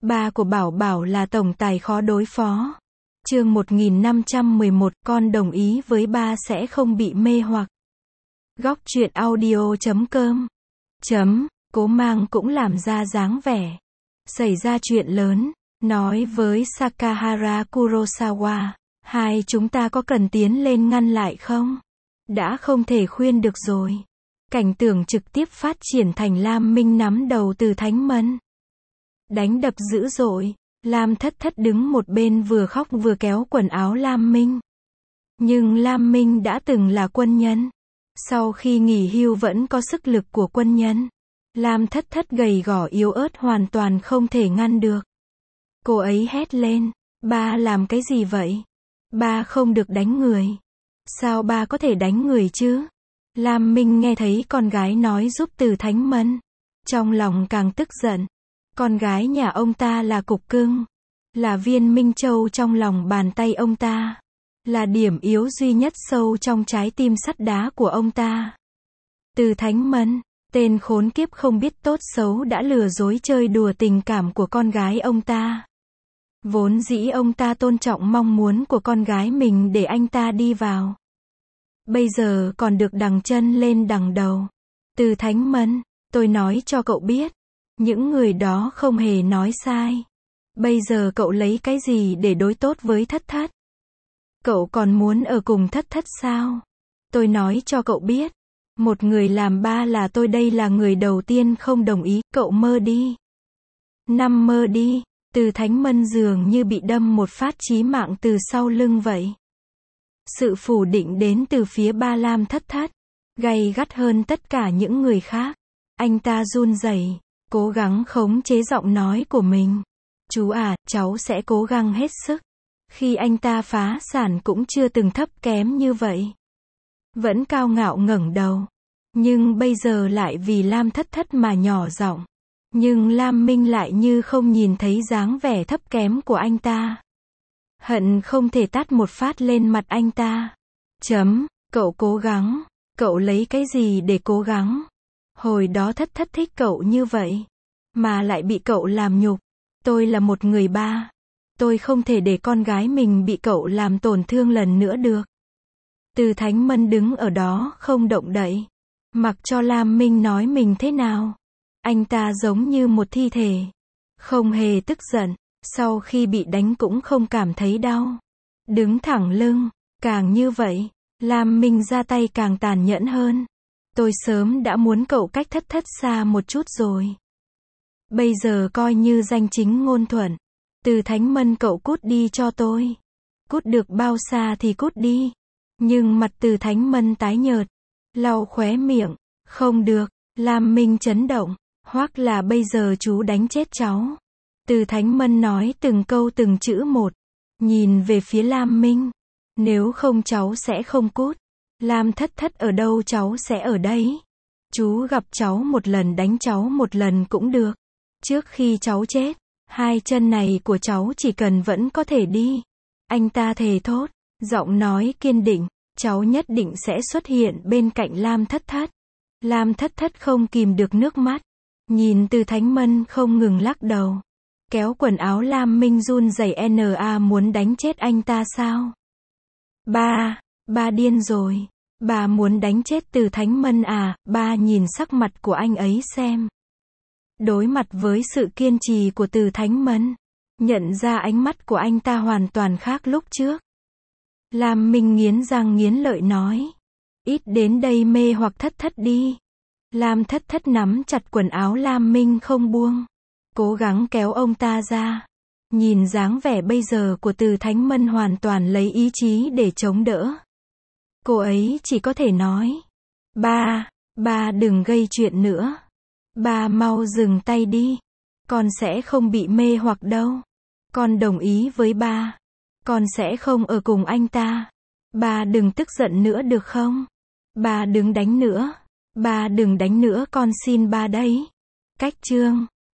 Ba của Bảo Bảo là tổng tài khó đối phó. Chương 1511, con đồng ý với ba sẽ không bị mê hoặc. Góc truyện audio.com. Cố Mang cũng làm ra dáng vẻ xảy ra chuyện lớn, nói với Sakahara Kurosawa, hai chúng ta có cần tiến lên ngăn lại không? Đã không thể khuyên được rồi. Cảnh tượng trực tiếp phát triển thành Lam Minh nắm đầu Từ Thánh Mân. Đánh đập dữ dội, Lam Thất Thất đứng một bên vừa khóc vừa kéo quần áo Lam Minh. Nhưng Lam Minh đã từng là quân nhân. Sau khi nghỉ hưu vẫn có sức lực của quân nhân. Lam Thất Thất gầy gò yếu ớt hoàn toàn không thể ngăn được. Cô ấy hét lên, ba làm cái gì vậy? Ba không được đánh người. Sao ba có thể đánh người chứ? Lam Minh nghe thấy con gái nói giúp Từ Thánh Mân. Trong lòng càng tức giận. Con gái nhà ông ta là cục cưng. Là viên minh châu trong lòng bàn tay ông ta. Là điểm yếu duy nhất sâu trong trái tim sắt đá của ông ta. Từ Thánh Mân, tên khốn kiếp không biết tốt xấu đã lừa dối chơi đùa tình cảm của con gái ông ta. Vốn dĩ ông ta tôn trọng mong muốn của con gái mình để anh ta đi vào. Bây giờ còn được đằng chân lên đằng đầu. Từ Thánh Mân, tôi nói cho cậu biết. Những người đó không hề nói sai. Bây giờ cậu lấy cái gì để đối tốt với Thất Thất? Cậu còn muốn ở cùng Thất Thất sao? Tôi nói cho cậu biết. Một người làm ba là tôi, đây là người đầu tiên không đồng ý. Cậu mơ đi. Nằm mơ đi. Từ Thánh Mân dường như bị đâm một phát chí mạng từ sau lưng vậy. Sự phủ định đến từ phía ba Lam Thất Thất. Gay gắt hơn tất cả những người khác. Anh ta run rẩy, cố gắng khống chế giọng nói của mình. Chú à, cháu sẽ cố gắng hết sức. Khi anh ta phá sản cũng chưa từng thấp kém như vậy. Vẫn cao ngạo ngẩng đầu. Nhưng bây giờ lại vì Lam Thất Thất mà nhỏ giọng. Nhưng Lam Minh lại như không nhìn thấy dáng vẻ thấp kém của anh ta. Hận không thể tát một phát lên mặt anh ta. Cậu cố gắng. Cậu lấy cái gì để cố gắng? Hồi đó Thất Thất thích cậu như vậy. Mà lại bị cậu làm nhục. Tôi là một người ba. Tôi không thể để con gái mình bị cậu làm tổn thương lần nữa được. Từ Thánh Mân đứng ở đó không động đậy. Mặc cho Lam Minh nói mình thế nào. Anh ta giống như một thi thể. Không hề tức giận. Sau khi bị đánh cũng không cảm thấy đau. Đứng thẳng lưng. Càng như vậy, Lam Minh ra tay càng tàn nhẫn hơn. Tôi sớm đã muốn cậu cách Thất Thất xa một chút rồi. Bây giờ coi như danh chính ngôn thuận. Từ Thánh Mân, cậu cút đi cho tôi. Cút được bao xa thì cút đi. Nhưng mặt Từ Thánh Mân tái nhợt. Lau khóe miệng. Không được. Lam Minh chấn động. Hoặc là bây giờ chú đánh chết cháu. Từ Thánh Mân nói từng câu từng chữ một. Nhìn về phía Lam Minh. Nếu không cháu sẽ không cút. Lam Thất Thất ở đâu cháu sẽ ở đấy. Chú gặp cháu một lần đánh cháu một lần cũng được. Trước khi cháu chết, hai chân này của cháu chỉ cần vẫn có thể đi. Anh ta thề thốt, giọng nói kiên định, cháu nhất định sẽ xuất hiện bên cạnh Lam Thất Thất. Lam Thất Thất không kìm được nước mắt. Nhìn Từ Thánh Mân không ngừng lắc đầu. Kéo quần áo Lam Minh run rẩy, muốn đánh chết anh ta sao? Ba điên rồi. Ba muốn đánh chết Từ Thánh Mân à? Ba nhìn sắc mặt của anh ấy xem. Đối mặt với sự kiên trì của Từ Thánh Mân, nhận ra ánh mắt của anh ta hoàn toàn khác lúc trước. Lam Minh nghiến răng nghiến lợi nói. Ít đến đây mê hoặc Thất Thất đi. Lam Thất Thất nắm chặt quần áo Lam Minh không buông. Cố gắng kéo ông ta ra. Nhìn dáng vẻ bây giờ của Từ Thánh Mân hoàn toàn lấy ý chí để chống đỡ. Cô ấy chỉ có thể nói. Ba đừng gây chuyện nữa. Ba mau dừng tay đi. Con sẽ không bị mê hoặc đâu. Con đồng ý với ba. Con sẽ không ở cùng anh ta. Ba đừng tức giận nữa được không? Ba đừng đánh nữa. Ba đừng đánh nữa, con xin ba đấy. Cách chương